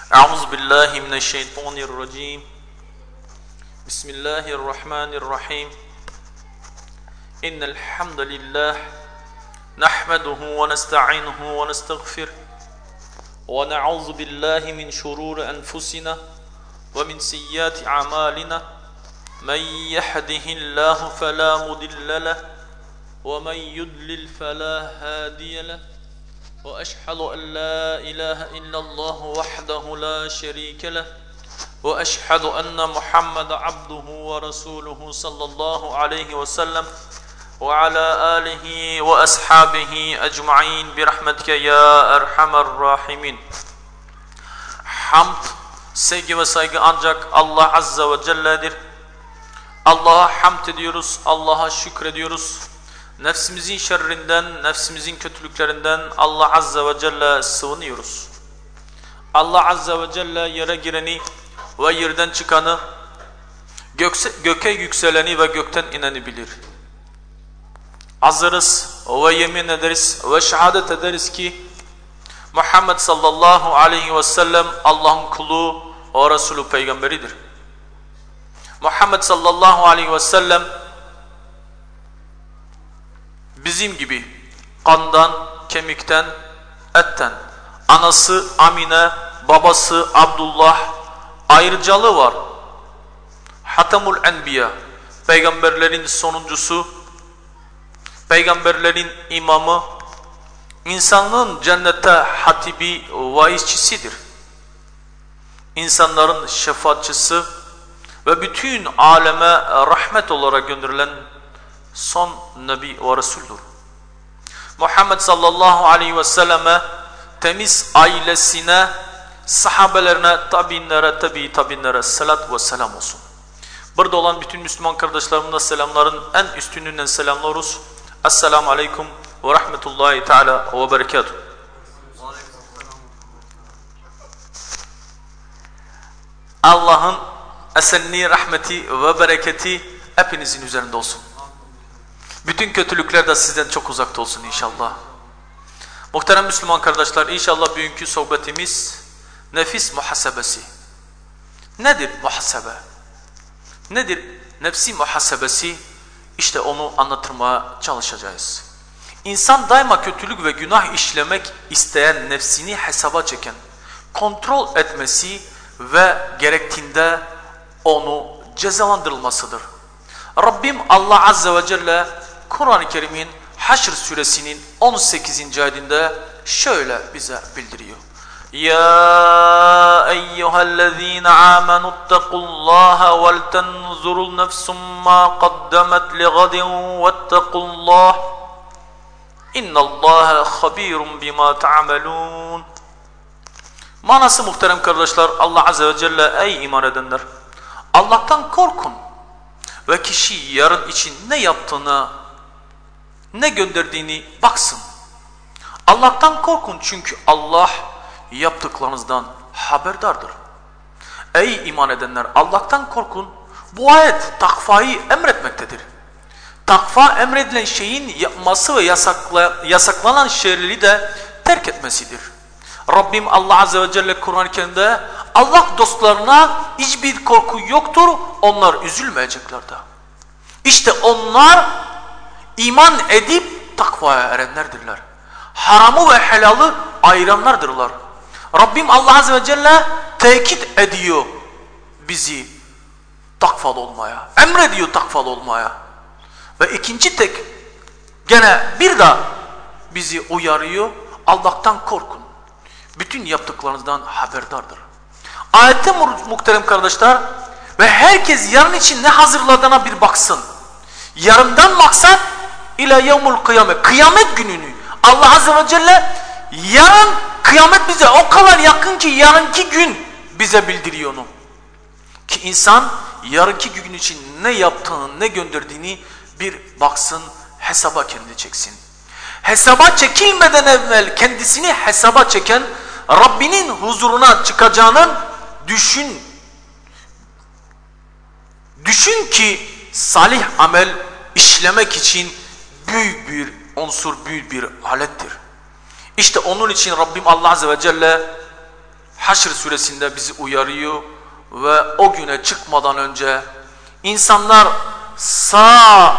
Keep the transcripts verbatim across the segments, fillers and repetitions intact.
أعوذ بالله من الشيطان الرجيم بسم الله الرحمن الرحيم إن الحمد لله نحمده ونستعينه ونستغفره ونعوذ بالله من شرور أنفسنا ومن سيئات أعمالنا من يهده الله فلا مضل له ومن يضلل فلا هادي له وأشهد أن لا إله إلا الله وحده لا شريك له وأشهد أن محمد عبده ورسوله صلى الله عليه وسلم وعلى آله وأصحابه أجمعين برحمتك يا أرحم الراحمين. Hamd, sevgi ve saygı ancak Allah Azze ve Celle'dir. Allah'a hamd ediyoruz, Allah'a şükrediyoruz. Nefsimizin şerrinden, nefsimizin kötülüklerinden Allah Azze ve Celle sığınıyoruz. Allah Azze ve Celle yere gireni ve yerden çıkanı, gökse, göke yükseleni ve gökten ineni bilir. Hazırız ve yemin ederiz ve şehadet ederiz ki Muhammed sallallahu aleyhi ve sellem Allah'ın kulu ve Resulü peygamberidir. Muhammed sallallahu aleyhi ve sellem bizim gibi kandan, kemikten, etten, anası Amine, babası Abdullah, ayrıcalığı var. Hatemul Enbiya, peygamberlerin sonuncusu, peygamberlerin imamı, insanlığın cennete hatibi, vaizçisidir. İnsanların şefaatçisi ve bütün aleme rahmet olarak gönderilen son Nebi ve Resul'dur. Muhammed sallallahu aleyhi ve selleme, temiz ailesine, sahabelerine, tabiinlere, tabi tabiinlere salat ve selam olsun. Burada olan bütün Müslüman kardeşlerimle selamların en üstününden selamlıyoruz. Esselamu aleyküm ve rahmetullahi teala ve berekatuhu. Allah'ın esenliği, rahmeti ve bereketi hepinizin üzerinde olsun. Bütün kötülükler de sizden çok uzakta olsun inşallah. Muhterem Müslüman kardeşler, inşallah bugünkü sohbetimiz nefis muhasebesi. Nedir muhasebe? Nedir nefsi muhasebesi? İşte onu anlatmaya çalışacağız. İnsan daima kötülük ve günah işlemek isteyen, nefsini hesaba çeken, kontrol etmesi ve gerektiğinde onu cezalandırılmasıdır. Rabbim Allah Azze ve Celle Kur'an-ı Kerim'in Haşr suresinin on sekizinci ayetinde şöyle bize bildiriyor. Ya eyyühellezine amenuttakullaha vel tenzurul nefsum ma qaddemet li gadin vettekullah innallaha habirun bima ta'melun. Manası muhterem kardeşler, Allah Azze ve Celle ey iman edenler, Allah'tan korkun ve kişi yarın için ne yaptığını, ne gönderdiğini baksın. Allah'tan korkun çünkü Allah yaptıklarınızdan haberdardır. Ey iman edenler, Allah'tan korkun. Bu ayet takvayı emretmektedir. Takva emredilen şeyin yapması ve yasakla, yasaklanan şeyleri de terk etmesidir. Rabbim Allah Azze ve Celle Kur'an-ı Kerim'de Allah dostlarına hiçbir korku yoktur, onlar üzülmeyecekler de. İşte onlar iman edip takvaya erenlerdirler. Haramı ve helalı ayıranlardırlar. Rabbim Allah Azze ve Celle tekit ediyor bizi takvalı olmaya, emrediyor takvalı olmaya. Ve ikinci tek gene bir daha bizi uyarıyor, Allah'tan korkun. Bütün yaptıklarınızdan haberdardır. Ayette muhterem kardeşler, ve herkes yarın için ne hazırladığına bir baksın. Yarından maksat ila yevmul kıyamet, kıyamet gününü. Allah Azze ve Celle yarın kıyamet bize o kadar yakın ki yarınki gün bize bildiriyor onu. Ki insan yarınki gün için ne yaptığını, ne gönderdiğini bir baksın, hesaba kendi çeksin. Hesaba çekilmeden evvel kendisini hesaba çeken, Rabbinin huzuruna çıkacağının düşün. Düşün ki salih amel işlemek için büyük bir unsur, büyük bir alettir. İşte onun için Rabbim Allah Azze ve Celle Haşr suresinde bizi uyarıyor ve o güne çıkmadan önce insanlar sağ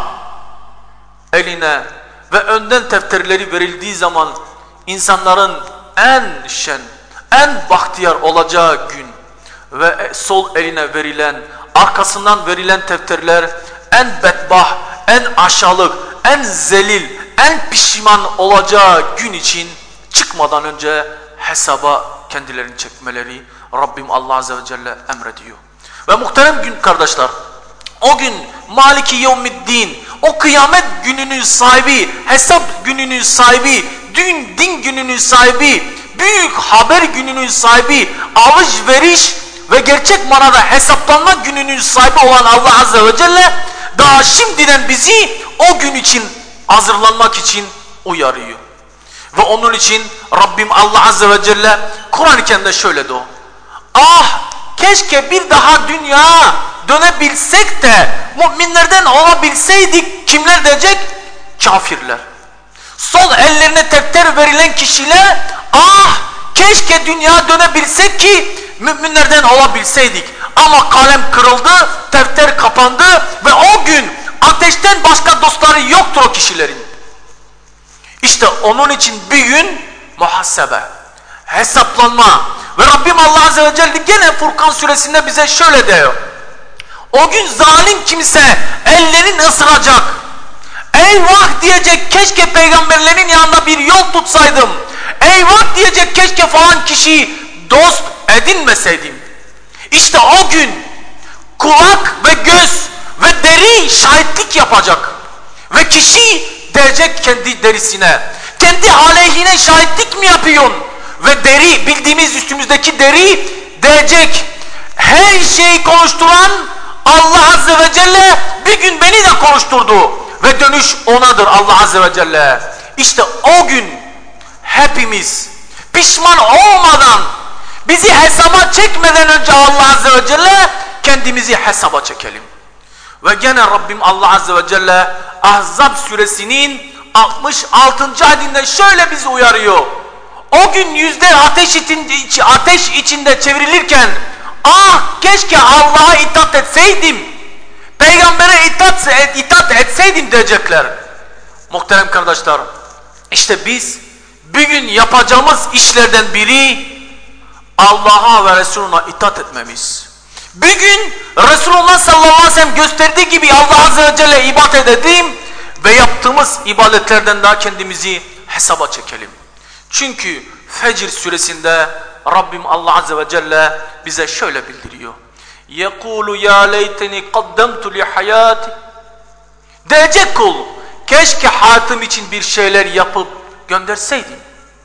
eline ve önden defterleri verildiği zaman insanların en şen, en bahtiyar olacağı gün ve sol eline verilen, arkasından verilen defterler en bedbah, en aşağılık, en zelil, en pişman olacağı gün için çıkmadan önce hesaba kendilerini çekmeleri Rabbim Allah Azze ve Celle emrediyor. Ve muhterem gün kardeşler, o gün Maliki Yevmiddin, o kıyamet gününün sahibi, hesap gününün sahibi, din, din gününün sahibi, büyük haber gününün sahibi, alışveriş ve gerçek manada hesaplanma gününün sahibi olan Allah Azze ve Celle daha şimdiden bizi o gün için hazırlanmak için uyarıyor. Ve onun için Rabbim Allah Azze ve Celle Kur'an-ı Kerim'de şöyle diyor. Ah keşke bir daha dünya dönebilsek de müminlerden olabilseydik. Kimler diyecek? Kafirler. Sol ellerine defter verilen kişiler, ah keşke dünya dönebilsek ki müminlerden olabilseydik. Ama kalem kırıldı, defter kapandı ve o gün ateşten başka dostları yoktur o kişilerin. İşte onun için bir gün muhasebe, hesaplanma ve Rabbim Allah Azze ve Celle gene Furkan suresinde bize şöyle diyor. O gün zalim kimse ellerini ısıracak. Eyvah diyecek, keşke peygamberlerin yanında bir yol tutsaydım. Eyvah diyecek, keşke falan kişiyi dost edinmeseydim. İşte o gün kulak ve göz ve deri şahitlik yapacak. Ve kişi diyecek kendi derisine, kendi aleyhine şahitlik mi yapıyorsun? Ve deri, bildiğimiz üstümüzdeki deri diyecek, her şeyi konuşturan Allah Azze ve Celle bir gün beni de konuşturdu. Ve dönüş onadır Allah Azze ve Celle. İşte o gün hepimiz pişman olmadan, bizi hesaba çekmeden önce Allah Azze ve Celle kendimizi hesaba çekelim. Ve gene Rabbim Allah Azze ve Celle Ahzab suresinin altmış altıncı ayetinde şöyle bizi uyarıyor. O gün yüzler ateş içinde, ateş içinde çevrilirken, ah keşke Allah'a itaat etseydim, peygambere itaat, itaat etseydim diyecekler. Muhterem kardeşler, işte biz bir gün yapacağımız işlerden biri Allah'a ve Resulüne itaat etmemiz. Bir gün Resulullah sallallahu aleyhi ve sellem gösterdiği gibi Allah Azze ve Celle ibadet edelim ve yaptığımız ibadetlerden daha kendimizi hesaba çekelim. Çünkü Fecr suresinde Rabbim Allah Azze ve Celle bize şöyle bildiriyor. يَقُولُ يَا لَيْتَنِي قَدَّمْتُ لِحَيَاتِ Diyecek kul, keşke hayatım için bir şeyler yapıp gönderseydim.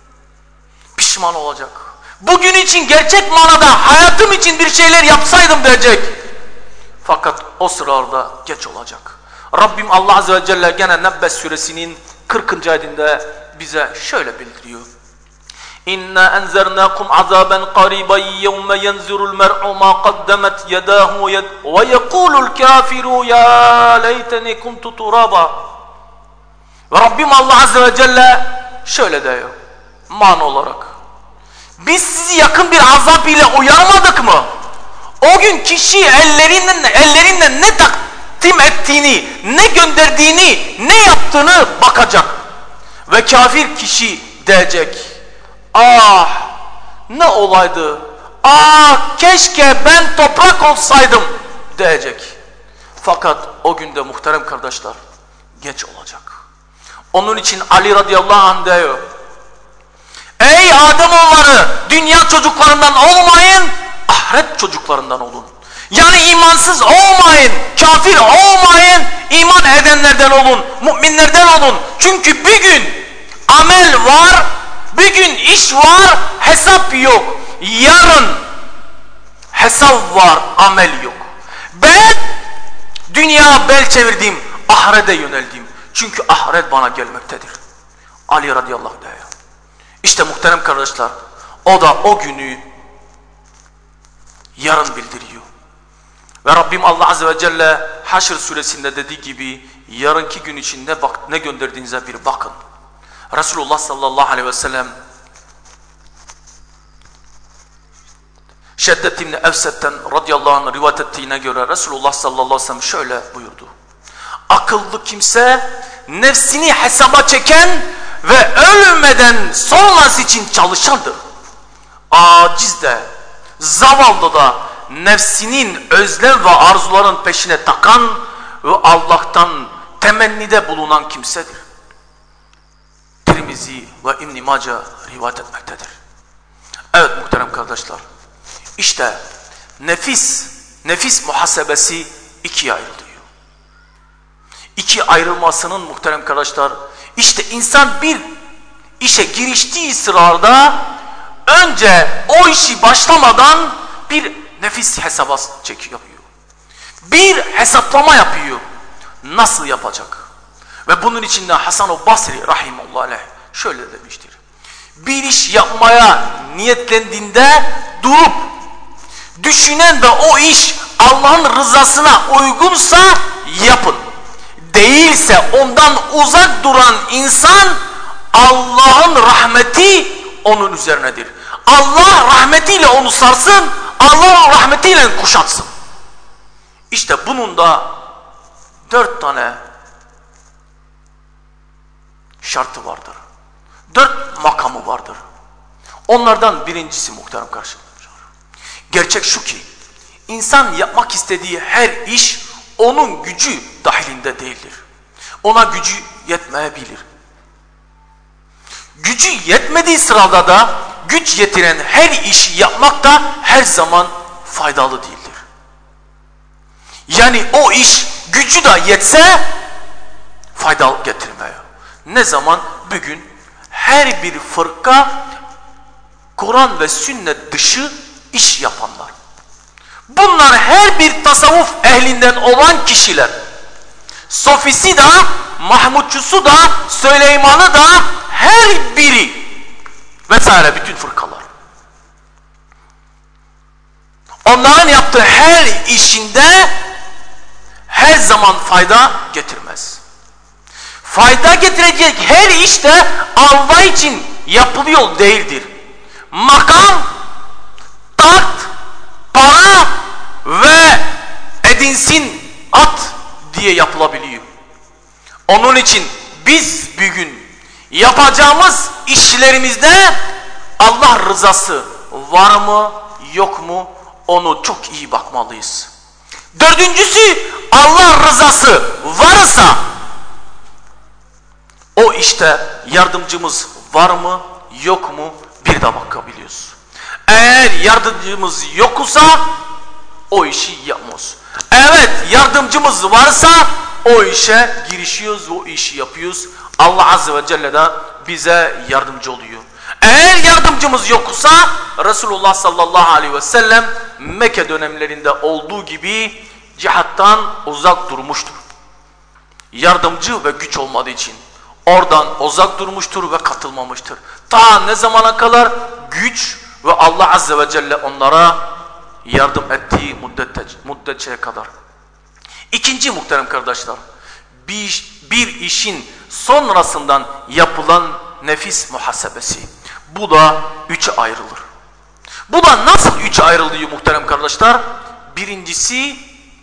Pişman olacak. Bugün için gerçek manada hayatım için bir şeyler yapsaydım diyecek. Fakat o sırada geç olacak. Rabbim Allah Azze ve Celle gene Nebbe suresinin kırkıncı ayetinde bize şöyle bildiriyor. İnna enzernakum azaben qariban yevme yenzurul mer'u ma qaddemet yedahu ve yekulul kafiru ya leyteni kuntu turaba. Ve Rabbim Allah Azze ve Celle şöyle diyor man olarak. Biz sizi yakın bir azap ile uyarmadık mı? O gün kişi ellerinden, ellerinden ne takdim ettiğini, ne gönderdiğini, ne yaptığını bakacak. Ve kafir kişi diyecek, ah ne olaydı, ah keşke ben toprak olsaydım diyecek. Fakat o günde muhterem kardeşler geç olacak. Onun için Ali radıyallahu anh diyor, ey Ademoğulları, dünya çocuklarından olmayın, ahiret çocuklarından olun. Yani imansız olmayın, kafir olmayın, iman edenlerden olun, müminlerden olun. Çünkü bir gün amel var, bir gün iş var, hesap yok. Yarın hesap var, amel yok. Ben dünya bel çevirdim, ahirete yöneldim. Çünkü ahiret bana gelmektedir. Ali radıyallahu anh. İşte muhterem kardeşler, o da o günü yarın bildiriyor. Ve Rabbim Allah Azze ve Celle Haşr suresinde dediği gibi yarınki gün için ne, bak, ne gönderdiğinize bir bakın. Resulullah sallallahu aleyhi ve sellem Şeddet İbni Evset'ten radıyallahu anh rivayet ettiğine göre Resulullah sallallahu aleyhi ve sellem şöyle buyurdu. Akıllı kimse nefsini hesaba çeken ve ölmeden sonrası için çalışandır. Aciz de, zavallı da nefsinin özlem ve arzuların peşine takan ve Allah'tan temennide bulunan kimsedir. Tirmizi ve İbn-i Mace rivayet etmektedir. Evet muhterem kardeşler, işte nefis, nefis muhasebesi ikiye ayrılıyor. İki ayrılmasının muhterem kardeşler, işte insan bir işe giriştiği sırada önce o işi başlamadan bir nefis hesabı çekiyor. Bir hesaplama yapıyor. Nasıl yapacak? Ve bunun içinde Hasan-ı Basri rahimullah aleyh şöyle demiştir. Bir iş yapmaya niyetlendiğinde durup düşünen ve o iş Allah'ın rızasına uygunsa yapın. Değilse ondan uzak duran insan Allah'ın rahmeti onun üzerinedir. Allah rahmetiyle onu sarsın, Allah'ın rahmetiyle kuşatsın. İşte bunun da dört tane şartı vardır. Dört makamı vardır. Onlardan birincisi muhterem kardeşler. Gerçek şu ki, insan yapmak istediği her iş onun gücü dahilinde değildir. Ona gücü yetmeyebilir. Gücü yetmediği sırada da güç yetiren her işi yapmak da her zaman faydalı değildir. Yani o iş gücü de yetse fayda getirmiyor. Ne zaman? Bugün her bir fırka Kur'an ve sünnet dışı iş yapanlar. Bunlar her bir tasavvuf ehlinden olan kişiler. Sofisi da, Mahmudçusu da, Süleyman'ı da her biri vesaire bütün fırkalar. Onların yaptığı her işinde her zaman fayda getirmez. Fayda getirecek her iş de Allah için yapılıyor değildir. Makam, taht, para ve edinsin at diye yapılabiliyor. Onun için biz bugün yapacağımız işlerimizde Allah rızası var mı yok mu onu çok iyi bakmalıyız. Dördüncüsü Allah rızası varsa o işte yardımcımız var mı yok mu bir de bakabiliyoruz. Eğer yardımcımız yoksa o işi yapmıyoruz. Evet yardımcımız varsa o işe girişiyoruz, o işi yapıyoruz. Allah Azze ve Celle de bize yardımcı oluyor. Eğer yardımcımız yoksa Resulullah sallallahu aleyhi ve sellem Mekke dönemlerinde olduğu gibi cihattan uzak durmuştur. Yardımcı ve güç olmadığı için oradan uzak durmuştur ve katılmamıştır. Ta ne zamana kadar? Güç ve Allah Azze ve Celle onlara yardım ettiği müddetçe, müddetçe kadar. İkinci muhterem kardeşler, bir, bir işin sonrasından yapılan nefis muhasebesi. Bu da üçe ayrılır. Bu da nasıl üçe ayrılıyor muhterem kardeşler? Birincisi,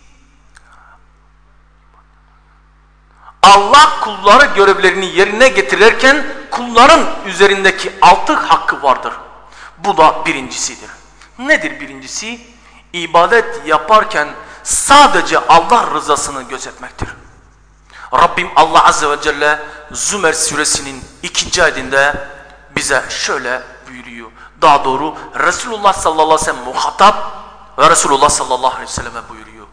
Allah kulları görevlerini yerine getirirken kulların üzerindeki altı hakkı vardır. Bu da birincisidir. Nedir birincisi? İbadet yaparken sadece Allah rızasını gözetmektir. Rabbim Allah Azze ve Celle Zümer suresinin ikinci ayetinde bize şöyle buyuruyor. Daha doğru Resulullah sallallahu aleyhi ve sellem muhatap ve Resulullah sallallahu aleyhi ve selleme buyuruyor.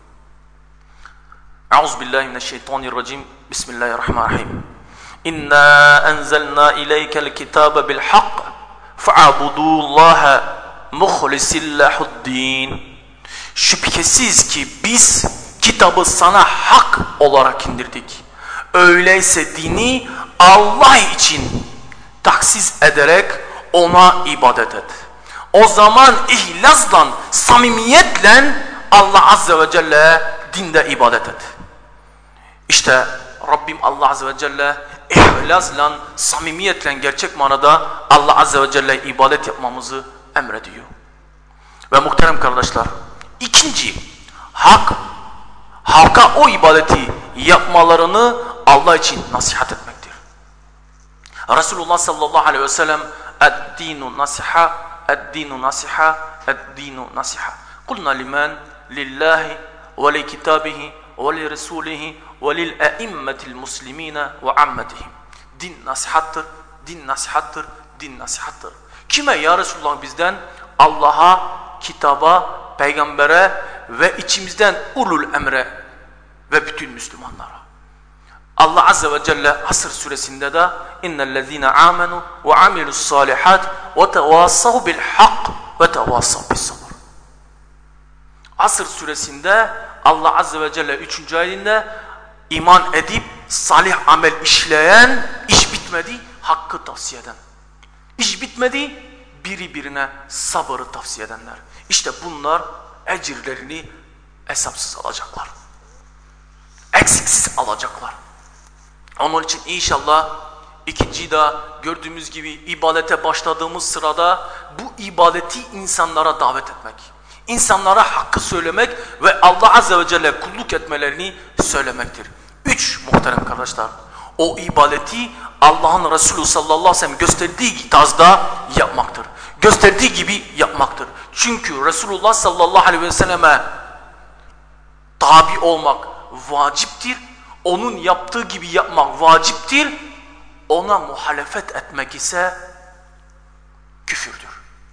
Euzubillahimineşşeytanirracim. Bismillahirrahmanirrahim. İnna enzelna ileykel kitabe bil hak fa'budullaha muhlisillahud-din. Şüphesiz ki biz kitabı sana hak olarak indirdik. Öyleyse dini Allah için taksis ederek ona ibadet et. O zaman ihlasla, samimiyetle Allah Azze ve Celle'ye dinde ibadet et. İşte Rabbim Allah Azze ve Celle ihlasla, samimiyetle gerçek manada Allah Azze ve Celle'ye ibadet yapmamızı emrediyor. Ve muhterem kardeşler, ikinci, hak, halka o ibadeti yapmalarını Allah için nasihat etmektir. Resulullah sallallahu aleyhi ve sellem "Ed-dinu nasiha, ed-dinu nasiha, ed-dinu nasiha." Kulna limen lillahi ve li kitabihi ve li resulihi ve lil e'immetil muslimine ve ammetihim. Din nasihattır, din nasihattır, din nasihattır. Kime ya Resulullah bizden? Allah'a, kitaba, peygambere ve içimizden ulul emre ve bütün Müslümanlara. Allah Azze ve Celle Asr suresinde de innellezine amenu ve amilus salihat ve tevassav bil hak ve tevassav bis sabr. Asr suresinde Allah Azze ve Celle üçüncü ayetinde iman edip salih amel işleyen, iş bitmedi, hakkı tavsiye eden. İş bitmedi, biri birine sabırı tavsiye edenler. İşte bunlar ecirlerini hesapsız alacaklar. Eksiksiz alacaklar. Onun için inşallah ikinci de gördüğümüz gibi ibadete başladığımız sırada bu ibadeti insanlara davet etmek. İnsanlara hakkı söylemek ve Allah Azze ve Celle kulluk etmelerini söylemektir. Üç muhterem kardeşler, o ibadeti Allah'ın Resulü sallallahu aleyhi ve sellem gösterdiği tarzda yapmaktır. Gösterdiği gibi yapmaktır. Çünkü Resulullah sallallahu aleyhi ve selleme tabi olmak vaciptir. Onun yaptığı gibi yapmak vaciptir. Ona muhalefet etmek ise küfürdür.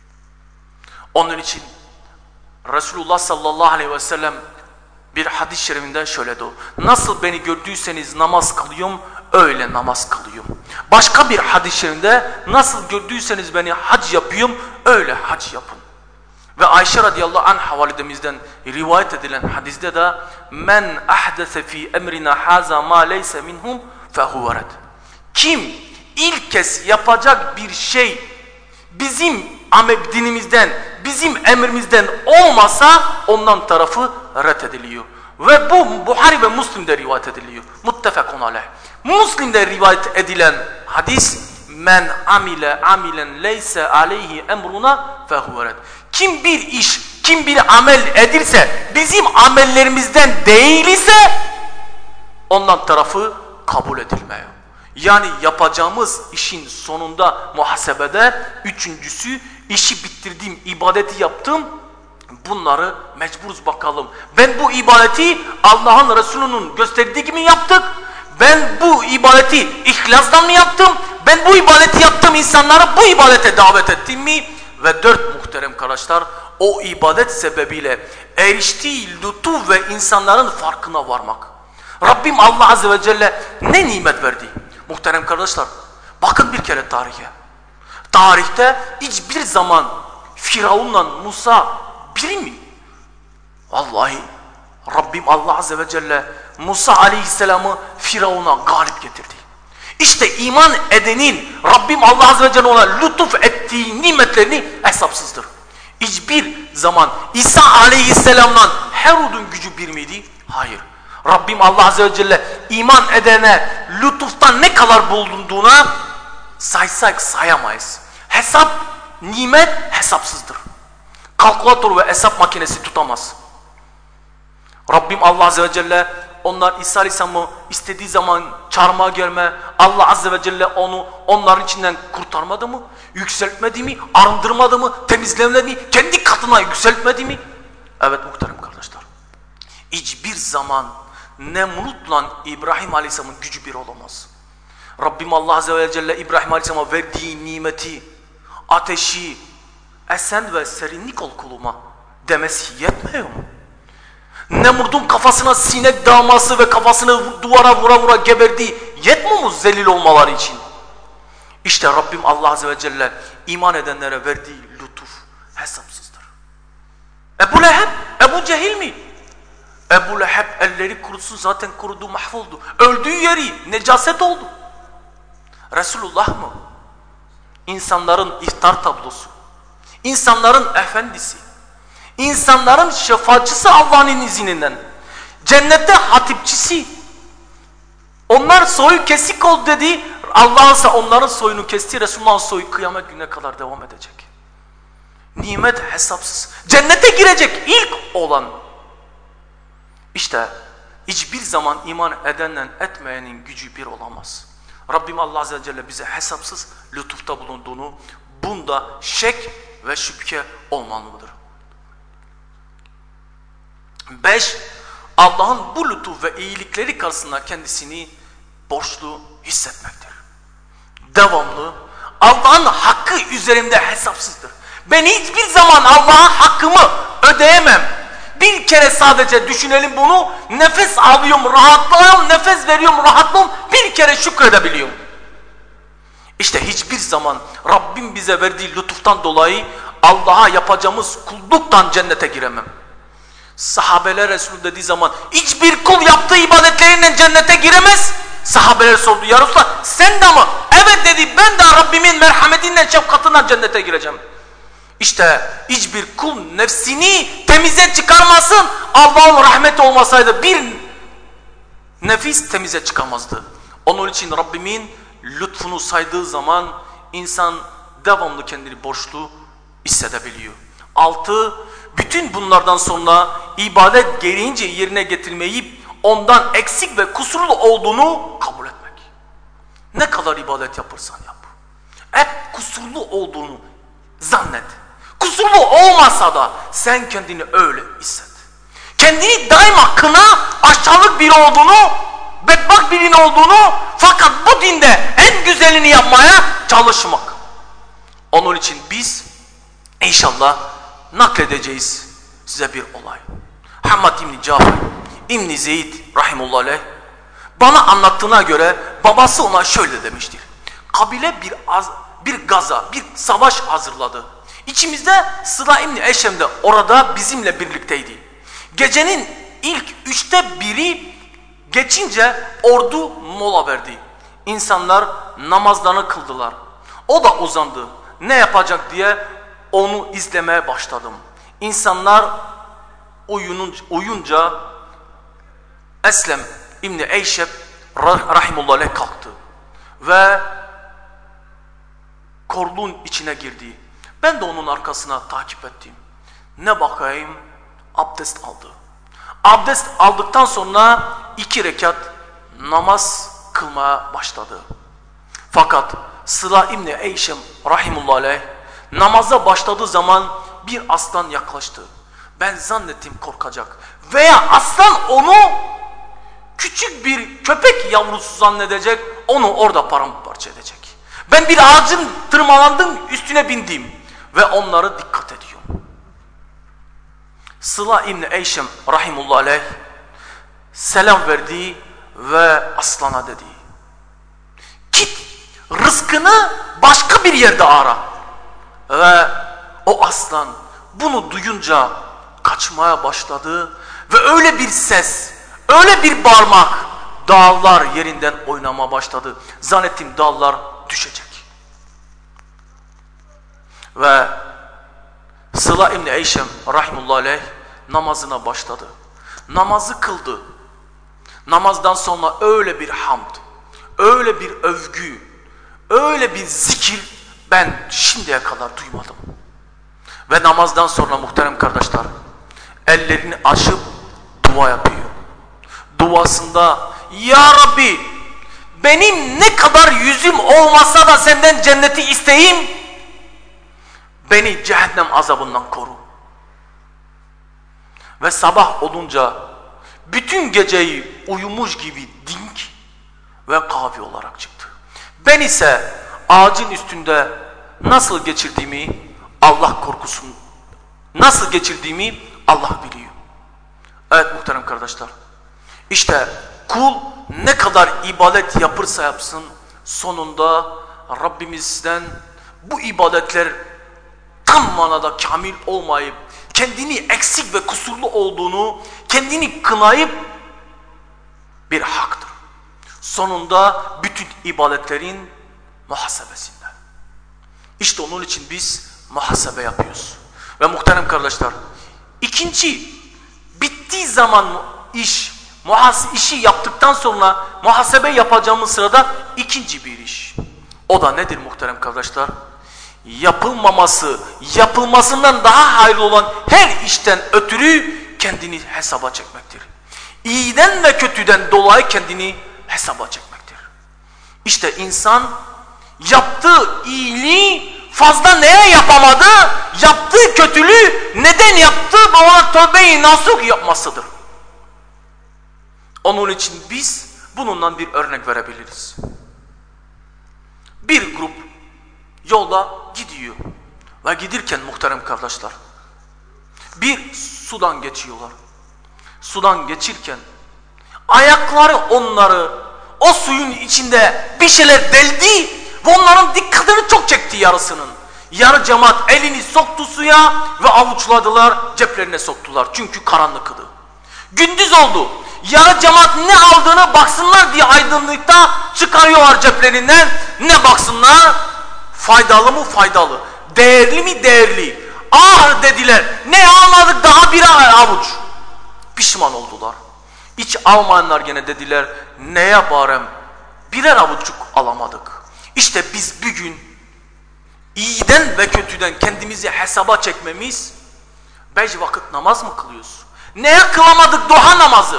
Onun için Resulullah sallallahu aleyhi ve sellem bir hadis-i şerifinde şöyle diyor: nasıl beni gördüyseniz namaz kılıyorum, öyle namaz kılıyorum. Başka bir hadis-i şerifinde nasıl gördüyseniz beni hac yapıyorum, öyle hac yapın. Ve Ayşe radıyallahu anh validemizden rivayet edilen hadiste de men ahdese fi emrina haza ma leyse minhum fehuve red. Kim ilk kez yapacak bir şey bizim dinimizden, bizim emrimizden olmasa ondan tarafı reddediliyor. Ve bu Buhari ve Müslim'de rivayet ediliyor. Muttefekun aleyh. Müslim'de rivayet edilen hadis men amile amilen leyse aleyhi emruna fehuve red. Kim bir iş, kim bir amel edirse bizim amellerimizden değil ise ondan tarafı kabul edilmiyor. Yani yapacağımız işin sonunda muhasebede üçüncüsü işi bitirdiğim, ibadeti yaptım, bunları mecburuz bakalım. Ben bu ibadeti Allah'ın Resulü'nün gösterdiği gibi yaptık. Ben bu ibadeti ihlasdan mı yaptım? Ben bu ibadeti yaptım, insanları bu ibadete davet ettim mi? Ve dört muhterem kardeşler, o ibadet sebebiyle eriştiği lütuf ve insanların farkına varmak. Rabbim Allah Azze ve Celle ne nimet verdi? Muhterem kardeşler, bakın bir kere tarihe. Tarihte hiçbir zaman Firavun'la Musa biri mi? Vallahi Rabbim Allah Azze ve Celle Musa Aleyhisselam'ı Firavun'a galip getirdi. İşte iman edenin Rabbim Allah Azze ve Celle ona lütuf ettiği nimetlerini hesapsızdır. Hiçbir zaman İsa Aleyhisselam'la Herud'un gücü bir miydi? Hayır. Rabbim Allah Azze ve Celle iman edene lütuftan ne kadar bulunduğuna saysak sayamayız. Hesap, nimet hesapsızdır. Kalkülatör ve hesap makinesi tutamaz. Rabbim Allah Azze ve Celle onlar İsa Aleyhisselam'ı istediği zaman çarmıha germe, Allah Azze ve Celle onu onların içinden kurtarmadı mı? Yükseltmedi mi? Arındırmadı mı? Temizlemedi mi? Kendi katına yükseltmedi mi? Evet muhterem kardeşler. Hiçbir zaman Nemrut'la İbrahim Aleyhisselam'ın gücü bir olamaz. Rabbim Allah Azze ve Celle İbrahim Aleyhisselam'a verdiği nimeti, ateşi, esen ve serinlik ol kuluma demesi yetmiyor mu? Nemrut'un kafasına sinek dağması ve kafasını duvara vura vura geberdiği yetmiyor mu zelil olmaları için? İşte Rabbim Allah Azze ve Celle iman edenlere verdiği lütuf hesapsızdır. Ebu Leheb, Ebu Cehil mi? Ebu Leheb elleri kurusun, zaten kurudu, mahvoldu. Öldüğü yeri necaset oldu. Resulullah mı? İnsanların iftar tablosu, insanların efendisi, insanların şefaatçisi Allah'ın izninden, cennette hatipçisi. Onlar soyu kesik ol dedi, Allah ise onların soyunu kesti. Resulullah'ın soyu kıyamet gününe kadar devam edecek. Nimet hesapsız. Cennete girecek ilk olan. İşte hiçbir zaman iman edenle etmeyenin gücü bir olamaz. Rabbim Allah Azze ve Celle bize hesapsız lütufta bulunduğunu, bunda şek ve şüphe olmalıdır. Beş, Allah'ın bu lütuf ve iyilikleri karşısında kendisini borçlu hissetmektir. Devamlı Allah'ın hakkı üzerimde hesapsızdır. Ben hiçbir zaman Allah'a hakkımı ödeyemem. Bir kere sadece düşünelim bunu. Nefes alıyorum, rahatlıyorum, nefes veriyorum, rahatlıyorum. Bir kere şükredebiliyorum. İşte hiçbir zaman Rabbim bize verdiği lütuftan dolayı Allah'a yapacağımız kulluktan cennete giremem. Sahabeler Resulü dediği zaman hiçbir kul yaptığı ibadetleriyle cennete giremez. Sahabeler sordu, ya Resulallah sen de mi? Evet dedi, ben de Rabbimin merhametinden, şefkatinden cennete gireceğim. İşte hiçbir kul nefsini temize çıkarmasın. Allah'ın rahmeti olmasaydı bir nefis temize çıkamazdı. Onun için Rabbimin lütfunu saydığı zaman insan devamlı kendini borçlu hissedebiliyor. Altı, bütün bunlardan sonra ibadet gereğince yerine getirmeyip ondan eksik ve kusurlu olduğunu kabul etmek. Ne kadar ibadet yapırsan yap. Hep kusurlu olduğunu zannet. Kusurlu olmasa da sen kendini öyle hisset. Kendini daima kına, aşağılık biri olduğunu, bedbaht birinin olduğunu, fakat bu dinde en güzelini yapmaya çalışmak. Onun için biz inşallah nakledeceğiz size bir olay. Hamad İbni Cafer İbni Zeyd rahimullah aleyh bana anlattığına göre babası ona şöyle demiştir. Kabile bir az, bir gaza, bir savaş hazırladı. İçimizde Sıla İbni Eşem de orada bizimle birlikteydi. Gecenin ilk üçte biri geçince ordu mola verdi. İnsanlar namazlarını kıldılar. O da uzandı. Ne yapacak diye onu izlemeye başladım. İnsanlar uyununca, uyunca Eslem İbni Eyşeb rahimullah aleyh kalktı ve korluğun içine girdi. Ben de onun arkasına takip ettim. Ne bakayım? Abdest aldı. Abdest aldıktan sonra iki rekat namaz kılmaya başladı. Fakat Sıla İbni Eyşem rahimullah aleyh namaza başladığı zaman bir aslan yaklaştı. Ben zannettim korkacak. Veya aslan onu küçük bir köpek yavrusu zannedecek, onu orada paramparça edecek. Ben bir ağacın tırmalandım, üstüne bindim ve onları dikkat ediyorum. Sıla İbni Eyşem rahimullah aleyh selam verdi ve aslana dedi. Git rızkını başka bir yerde ara. Ve o aslan bunu duyunca kaçmaya başladı ve öyle bir ses, öyle bir bağırmak, dağlar yerinden oynamaya başladı. Zannettim dağlar düşecek. Ve Sıla İbni Eyşem rahimullah aleyh namazına başladı. Namazı kıldı. Namazdan sonra öyle bir hamd, öyle bir övgü, öyle bir zikir ben şimdiye kadar duymadım. Ve namazdan sonra muhterem kardeşler ellerini açıp dua yapıyor. Duasında ya Rabbi benim ne kadar yüzüm olmasa da senden cenneti isteyeyim, beni cehennem azabından koru. Ve sabah olunca bütün geceyi uyumuş gibi dink ve kavi olarak çıktı. Ben ise ağacın üstünde nasıl geçirdiğimi Allah korkusun, nasıl geçirdiğimi Allah biliyor. Evet muhterem kardeşler, işte kul ne kadar ibadet yapırsa yapsın sonunda Rabbimizden bu ibadetler tam manada kamil olmayıp kendini eksik ve kusurlu olduğunu, kendini kınayıp bir haktır. Sonunda bütün ibadetlerin muhasebesinde. İşte onun için biz muhasebe yapıyoruz. Ve muhterem kardeşler, ikinci bittiği zaman iş, muhasebe işi yaptıktan sonra muhasebe yapacağımız sırada ikinci bir iş. O da nedir muhterem kardeşler? yapılmaması, yapılmasından daha hayırlı olan her işten ötürü kendini hesaba çekmektir. İyiden ve kötüden dolayı kendini hesaba çekmektir. İşte insan yaptığı iyiliği fazla neye yapamadı, yaptığı kötülüğü neden yaptı ve ona tövbe-i nasuh yapmasıdır. Onun için biz bununla bir örnek verebiliriz. Bir grup yolda gidiyor ve giderken muhterem kardeşler bir sudan geçiyorlar. Sudan geçirken ayakları onları o suyun içinde bir şeyler deldi ve onların dikkatini çok çekti yarısının. Yarı cemaat elini soktu suya ve avuçladılar, ceplerine soktular. Çünkü karanlıktı. Gündüz oldu. Yarı cemaat ne aldığını baksınlar diye aydınlıkta çıkarıyorlar ceplerinden. Ne baksınlar? Faydalı mı faydalı? Değerli mi değerli? Ah dediler. Ne almadık daha birer avuç. Pişman oldular. Hiç almayanlar gene dediler. Neye barem? Birer avuçcuk alamadık. İşte biz bugün iyiden ve kötüden kendimizi hesaba çekmemiz, beş vakit namaz mı kılıyoruz? Neye kılamadık duha namazı?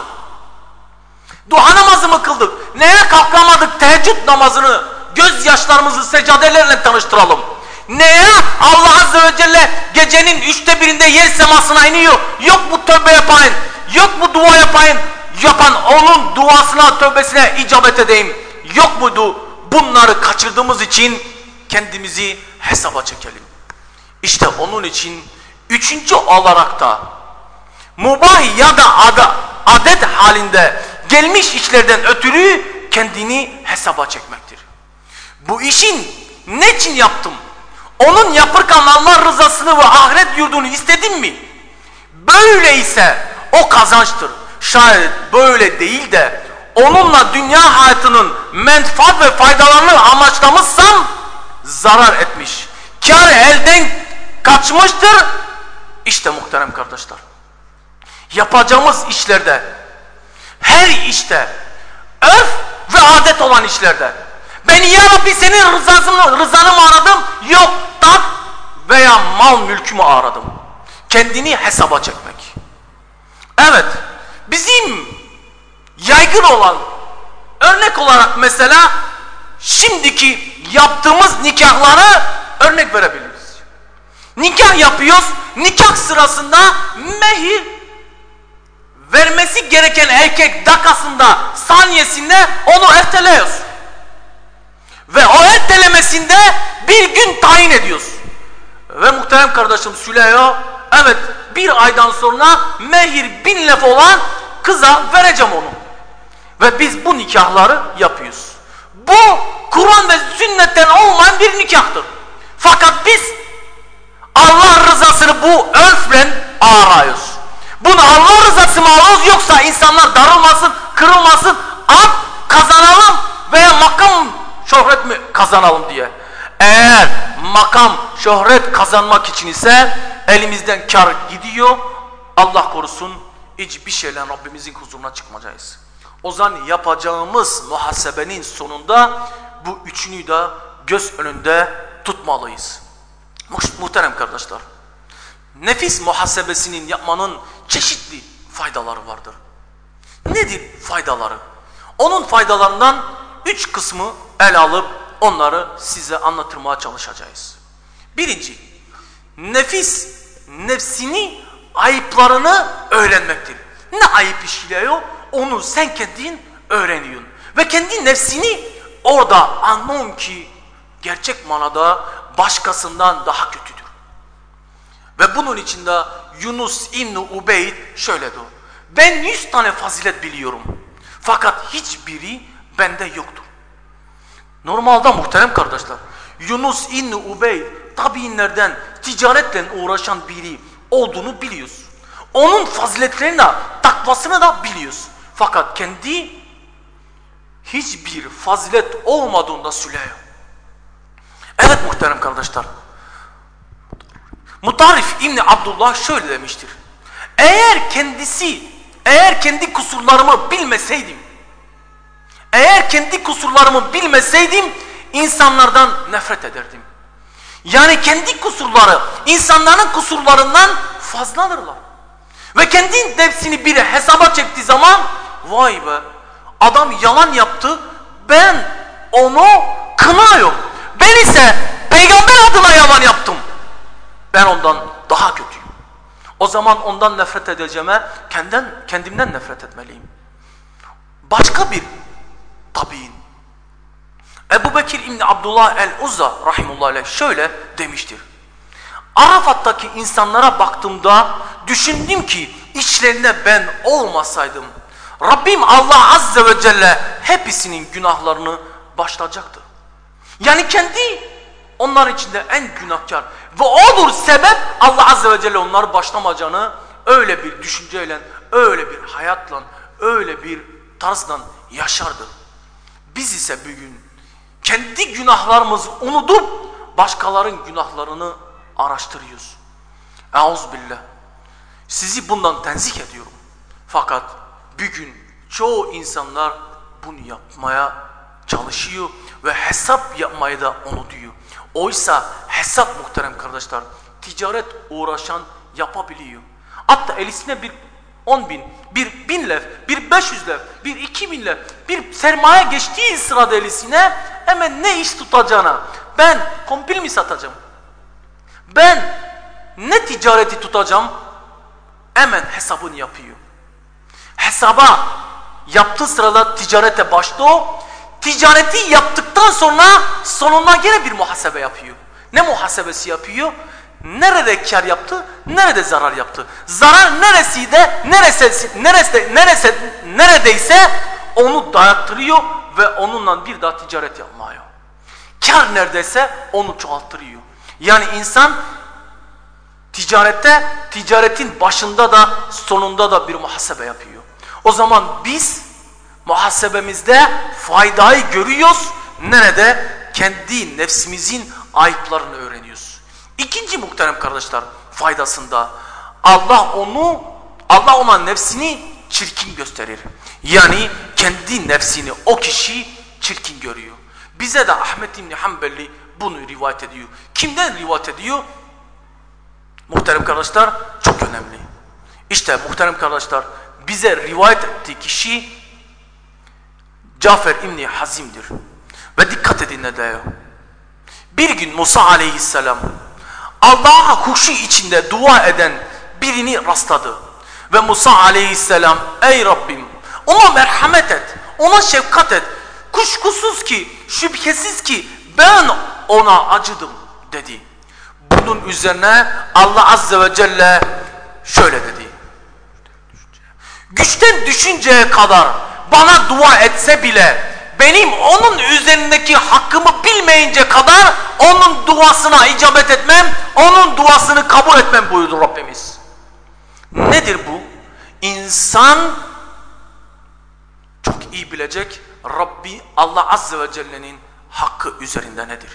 Duha namazı mı kıldık? Neye kalkamadık teheccüd namazını? Gözyaşlarımızı seccadelerle tanıştıralım. Neye Allah Azze ve Celle gecenin üçte birinde yer semasına iniyor? Yok mu tövbe yapayım? Yok mu dua yapayım? Yapan onun duasına, tövbesine icabet edeyim. Yok muydu? Bunları kaçırdığımız için kendimizi hesaba çekelim. İşte onun için üçüncü olarak da mubah ya da adet halinde gelmiş işlerden ötürü kendini hesaba çekmektir. Bu işin ne için yaptım? Onun yapırken Allah rızasını ve ahiret yurdunu istedim mi? Böyleyse o kazançtır. Şayet böyle değil de onunla dünya hayatının menfaat ve faydalarını amaçlamışsam zarar etmiş. Kâr elden kaçmıştır. İşte muhterem kardeşler, yapacağımız işlerde, her işte, örf ve adet olan işlerde, ben ya Rabbi senin rızasını, rızanı mı aradım, yok tat veya mal mülkü mü aradım? Kendini hesaba çekmek. Evet, bizim yaygın olan örnek olarak mesela şimdiki yaptığımız nikahları örnek verebiliriz. Nikah yapıyoruz, nikah sırasında mehir vermesi gereken erkek dakikasında, saniyesinde onu erteliyoruz. Ve o ertelemesinde bir gün tayin ediyoruz. Ve muhterem kardeşim Süleyha, evet bir aydan sonra mehir bin lef olan kıza vereceğim onu. Ve biz bu nikahları yapıyoruz. Bu Kur'an ve sünnetten olmayan bir nikahtır. Fakat biz Allah rızasını bu örfle arıyoruz. Bunu Allah rızası mı alıyoruz, yoksa insanlar darılmasın, kırılmasın, at kazanalım veya makam şöhret mi kazanalım diye. Eğer makam şöhret kazanmak için ise elimizden kar gidiyor, Allah korusun hiçbir şeyle Rabbimizin huzuruna çıkmayacağız. O zaman yapacağımız muhasebenin sonunda bu üçünü de göz önünde tutmalıyız. Muhterem kardeşler, nefis muhasebesinin yapmanın çeşitli faydaları vardır. Nedir faydaları? Onun faydalarından üç kısmı ele alıp onları size anlatırmaya çalışacağız. Birinci, nefis nefsini, ayıplarını öğrenmektir. Ne ayıp işliyor? Onu sen kendin öğreniyorsun. Ve kendi nefsini orada anlıyorsun ki gerçek manada başkasından daha kötüdür. Ve bunun içinde Yunus İbn-i Ubeyd şöyle diyor. Ben yüz tane fazilet biliyorum. Fakat hiçbiri bende yoktur. Normalde muhterem kardeşler, Yunus İbn-i Ubeyd tabiinlerden ticaretle uğraşan biri olduğunu biliyoruz. Onun faziletlerini de, takvasını da biliyoruz. Fakat kendi hiçbir fazilet olmadığında söylüyor. Evet muhterem kardeşler, Mutarif İbni Abdullah şöyle demiştir. Eğer kendisi, eğer kendi kusurlarımı bilmeseydim, eğer kendi kusurlarımı bilmeseydim insanlardan nefret ederdim. Yani kendi kusurları insanların kusurlarından fazladırlar. Ve kendi nefsini biri hesaba çektiği zaman vay be adam yalan yaptı, ben onu kınıyorum. Ben ise peygamber adına yalan yaptım. Ben ondan daha kötüyüm. O zaman ondan nefret edeceğime kendim, kendimden nefret etmeliyim. Başka bir tabiin Ebu Bekir İbni Abdullah el-Uzza rahimullah aleyh şöyle demiştir. Arafat'taki insanlara baktığımda düşündüm ki içlerinde ben olmasaydım Rabbim Allah Azze ve Celle hepsinin günahlarını başlayacaktı. Yani kendi onlar içinde en günahkar ve odur sebep Allah Azze ve Celle onları başlamayacağını öyle bir düşünceyle, öyle bir hayatla, öyle bir tarzdan yaşardı. Biz ise bugün kendi günahlarımızı unutup başkalarının günahlarını araştırıyoruz. Euzubillah. Sizi bundan tenzih ediyorum. Fakat bugün çoğu insanlar bunu yapmaya çalışıyor ve hesap yapmayı da unutuyor. Oysa hesap muhterem kardeşler, ticaret uğraşan yapabiliyor. Hatta elisine bir on bin, bir bin lef, bir beş yüz lef, bir iki bin lef, bir sermaye geçtiği sırada elisine hemen ne iş tutacağına, ben kompil mi satacağım, ben ne ticareti tutacağım, hemen hesabını yapıyor. Hesaba yaptığı sırada ticarete başlıyor. Ticareti yaptıktan sonra sonunda yine bir muhasebe yapıyor. Ne muhasebesi yapıyor? Nerede kar yaptı, nerede zarar yaptı? Zarar neresiydi, neresi, neresi, neresi, neredeyse onu dayattırıyor ve onunla bir daha ticaret yapmıyor. Kar neredeyse onu çoğalttırıyor. Yani insan ticarette, ticaretin başında da sonunda da bir muhasebe yapıyor. O zaman biz muhasebemizde faydayı görüyoruz. Nerede? Kendi nefsimizin ayıplarını öğreniyoruz. İkinci muhterem kardeşler faydasında Allah onu, Allah ona nefsini çirkin gösterir. Yani kendi nefsini o kişi çirkin görüyor. Bize de Ahmet İbni Hanbeli bunu rivayet ediyor. Kimden rivayet ediyor? Muhterem kardeşler çok önemli. İşte muhterem kardeşler bize rivayet ettiği kişi Cafer İbni Hazim'dir. Ve dikkat edin ne diyor. Bir gün Musa aleyhisselam Allah'a huşu içinde dua eden birini rastladı. Ve Musa aleyhisselam ey Rabbim ona merhamet et, ona şefkat et. Kuşkusuz ki, şüphesiz ki ben ona acıdım dedi. Bunun üzerine Allah Azze ve Celle şöyle dedi. Güçten düşünceye kadar bana dua etse bile benim onun üzerindeki hakkımı bilmeyince kadar onun duasına icabet etmem, onun duasını kabul etmem buyurdu Rabbimiz. Nedir bu? İnsan çok iyi bilecek Rabbi Allah Azze ve Celle'nin hakkı üzerinde nedir?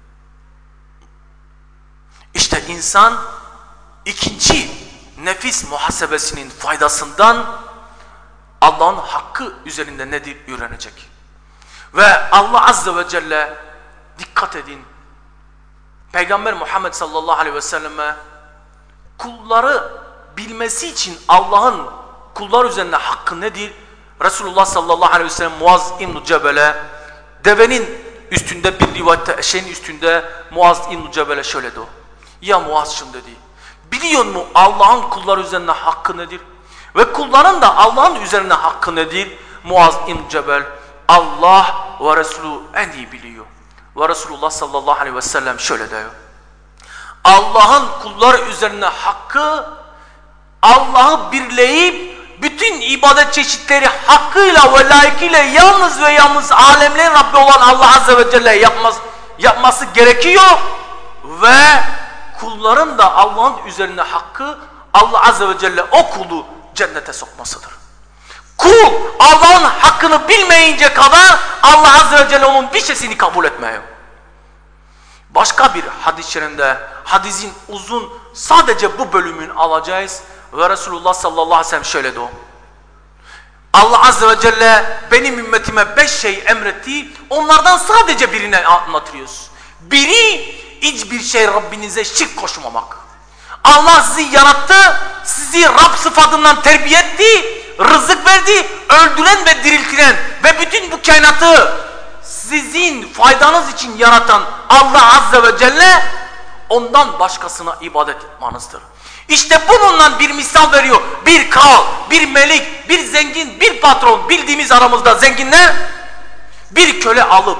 İşte insan ikinci nefis muhasebesinin faydasından Allah'ın hakkı üzerinde nedir öğrenecek. Ve Allah Azze ve Celle dikkat edin Peygamber Muhammed sallallahu aleyhi ve selleme kulları bilmesi için Allah'ın kullar üzerinde hakkı nedir? Resulullah sallallahu aleyhi ve sellem Muaz İbn-i Cebel'e devenin üstünde bir rivayette eşeğin üstünde Muaz İbn-i Cebel'e şöyle dedi. Ya Muaz'cığım dedi. Biliyor musun Allah'ın kullar üzerinde hakkı nedir? Ve kulların da Allah'ın üzerine hakkı nedir? Muaz İbn-i Cebel Allah ve Resulü en iyi biliyor. Ve Resulullah sallallahu aleyhi ve sellem şöyle diyor. Allah'ın kullar üzerine hakkı Allah'ı birleyip bütün ibadet çeşitleri hakkıyla ve layıkıyla yalnız ve yalnız alemlerin Rabbi olan Allah Azze ve Celle yapması, yapması gerekiyor ve kulların da Allah'ın üzerine hakkı Allah Azze ve Celle o kulu cennete sokmasıdır. Kul Allah'ın hakkını bilmeyince kadar Allah Azze ve Celle onun bir şeysini kabul etmiyor. Başka bir hadis-i şerifinde hadisin uzun sadece bu bölümünü alacağız ve Resulullah sallallahu aleyhi ve sellem şöyle diyor. Allah Azze ve Celle benim ümmetime beş şey emretti. Onlardan sadece birini anlatıyoruz. Biri hiçbir şey Rabbinize şirk koşmamak. Allah sizi yarattı, sizi Rab sıfatından terbiye etti, rızık verdi, öldüren ve diriltilen ve bütün bu kainatı sizin faydanız için yaratan Allah Azze ve Celle, ondan başkasına ibadet etmanızdır. İşte bununla bir misal veriyor. Bir kral, bir melik, bir zengin, bir patron, bildiğimiz aramızda zenginler bir köle alıp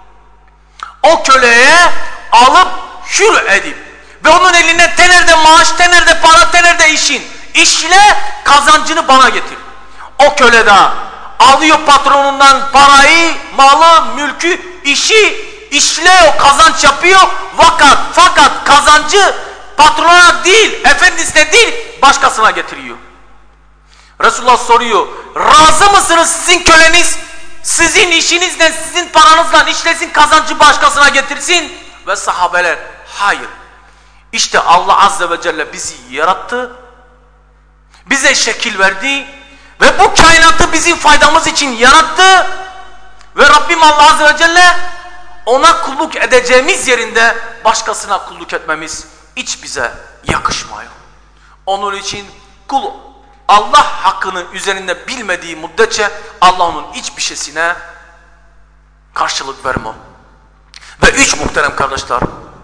o köleye alıp hür edip ve onun eline tenerde maaş, tenerde para, tenerde işin, işle kazancını bana getir. O köle de alıyor patronundan parayı, malı, mülkü, işi, işle o kazanç yapıyor. Fakat fakat kazancı patrona değil, efendisine değil, başkasına getiriyor. Resulullah soruyor, razı mısınız sizin köleniz sizin işinizle, sizin paranızla işlesin, kazancı başkasına getirsin? Ve sahabeler, hayır. İşte Allah Azze ve Celle bizi yarattı, bize şekil verdi ve bu kainatı bizim faydamız için yarattı ve Rabbim Allah Azze ve Celle ona kulluk edeceğimiz yerinde başkasına kulluk etmemiz hiç bize yakışmıyor. Onun için kul Allah hakkını üzerinde bilmediği müddetçe Allah onun hiçbir şeysine karşılık verme. Ve üç muhterem kardeşler,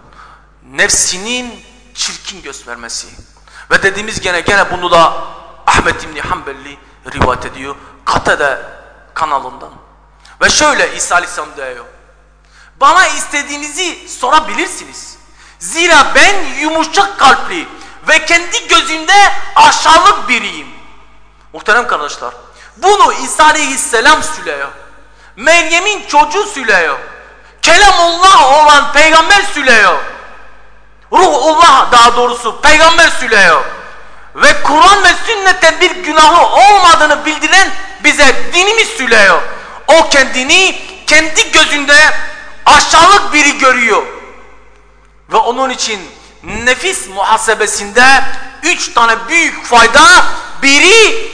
nefsinin çirkin göstermesi. Ve dediğimiz gene gene bunu da Ahmed İbni Hanbeli rivayet ediyor. Katade kanalından. Ve şöyle İsa Aleyhisselam diyor. Bana istediğinizi sorabilirsiniz. Zira ben yumuşak kalpli ve kendi gözümde aşağılık biriyim. Muhterem kardeşler, bunu İsa Aleyhisselam söylüyor. Meryem'in çocuğu söylüyor. Kelamullah olan peygamber söylüyor. Ruhullah daha doğrusu peygamber söylüyor. Ve Kur'an ve sünnetten bir günahı olmadığını bildiren bize dinimiz söylüyor. O kendini kendi gözünde aşağılık biri görüyor. Ve onun için nefis muhasebesinde üç tane büyük fayda. Biri,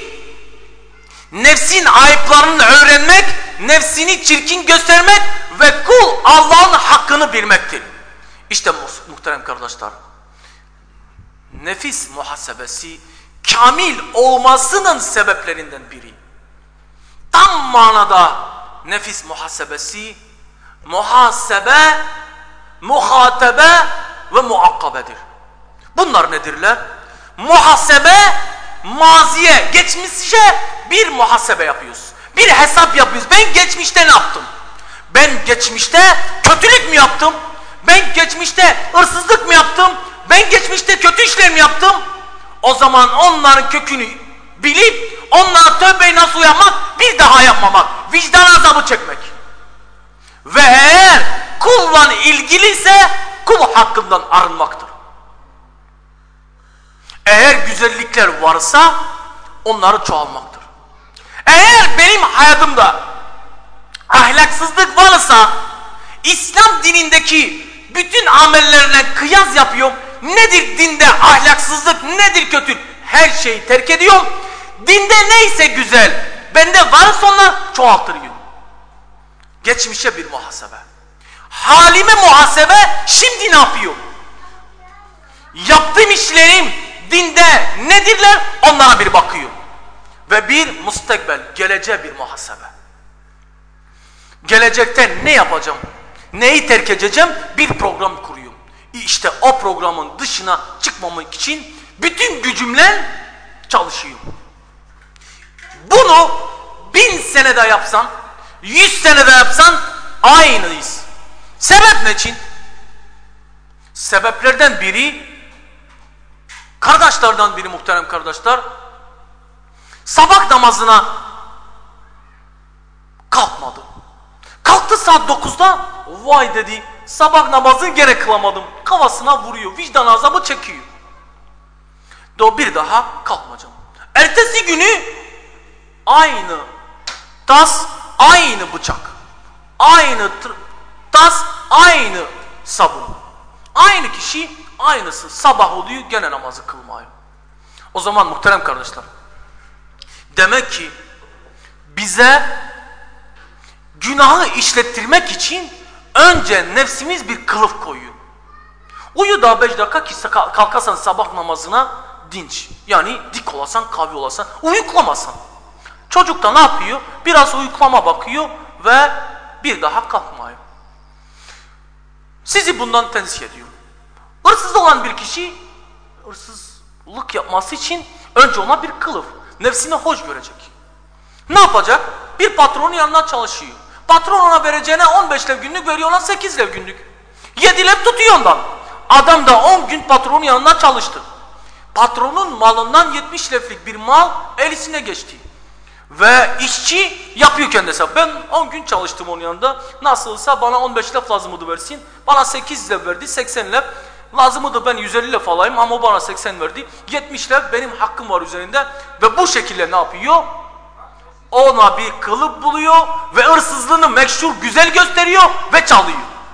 nefsin ayıplarını öğrenmek, nefsini çirkin göstermek ve kul Allah'ın hakkını bilmektir. İşte muhterem kardeşler, nefis muhasebesi kamil olmasının sebeplerinden biri. Tam manada nefis muhasebesi, muhasebe, muhatebe ve muakkabedir. Bunlar nedirler? Muhasebe, maziye, geçmişe bir muhasebe yapıyoruz. Bir hesap yapıyoruz. Ben geçmişte ne yaptım? Ben geçmişte kötülük mü yaptım? Ben geçmişte hırsızlık mı yaptım? Ben geçmişte kötü işler mi yaptım? O zaman onların kökünü bilip onlara tövbeyi nasıl yapmak? Bir daha yapmamak. Vicdan azabı çekmek. Ve eğer kulla ilgiliyse kul hakkından arınmaktır. Eğer güzellikler varsa onları çoğalmaktır. Eğer benim hayatımda ahlaksızlık varsa İslam dinindeki bütün amellerine kıyas yapıyorum. Nedir dinde ahlaksızlık, nedir kötü? Her şeyi terk ediyorum. Dinde neyse güzel, bende varsa onlar çoğaltırıyorum. Geçmişe bir muhasebe. Halime muhasebe, şimdi ne yapıyorum? Yaptığım işlerim dinde nedirler? Onlara bir bakıyorum. Ve bir mustakbel, geleceğe bir muhasebe. Gelecekte ne yapacağım? Neyi terk edeceğim? Bir program kuruyorum. İşte o programın dışına çıkmamak için bütün gücümle çalışıyorum. Bunu bin senede yapsan, yüz senede yapsan aynıyız. Sebep ne için? Sebeplerden biri, kardeşlerden biri muhterem kardeşler, sabah namazına kalkmadı. Kalktı saat dokuzda, vay dedi, sabah namazını gene kılamadım. Kafasına vuruyor, vicdan azabı çekiyor. De bir daha kalkmayacağım. Ertesi günü aynı tas, aynı bıçak, aynı tas, aynı sabun. Aynı kişi, aynısı sabah oluyor, gene namazı kılmıyor. O zaman muhterem kardeşler, demek ki bize günahı işlettirmek için önce nefsimiz bir kılıf koyuyor. Uyu da beş dakika ki kalkasan sabah namazına dinç. Yani dik olasan, kavi olasan, uyuklamasan. Çocuk da ne yapıyor? Biraz uyuklama bakıyor ve bir daha kalkmıyor. Sizi bundan tenzih ediyorum. Hırsız olan bir kişi, hırsızlık yapması için önce ona bir kılıf, nefsine hoş görecek. Ne yapacak? Bir patronun yanına çalışıyor. Patron ona vereceğine on beş lev günlük veriyor, ona sekiz lev günlük. yedi lev tutuyor ondan. Adam da on gün patronun yanına çalıştı. Patronun malından yetmiş levlik bir mal elisine geçti. Ve işçi yapıyor kendisi. Ben on gün çalıştım onun yanında. Nasılsa bana on beş lev lazımdı versin. Bana sekiz lev verdi, seksen lev. Lazımdı ben yüz elli lev alayım ama o bana seksen verdi. yetmiş lev benim hakkım var üzerinde. Ve bu şekilde ne yapıyor? Ona bir kılıp buluyor ve hırsızlığını meşhur güzel gösteriyor ve çalıyor.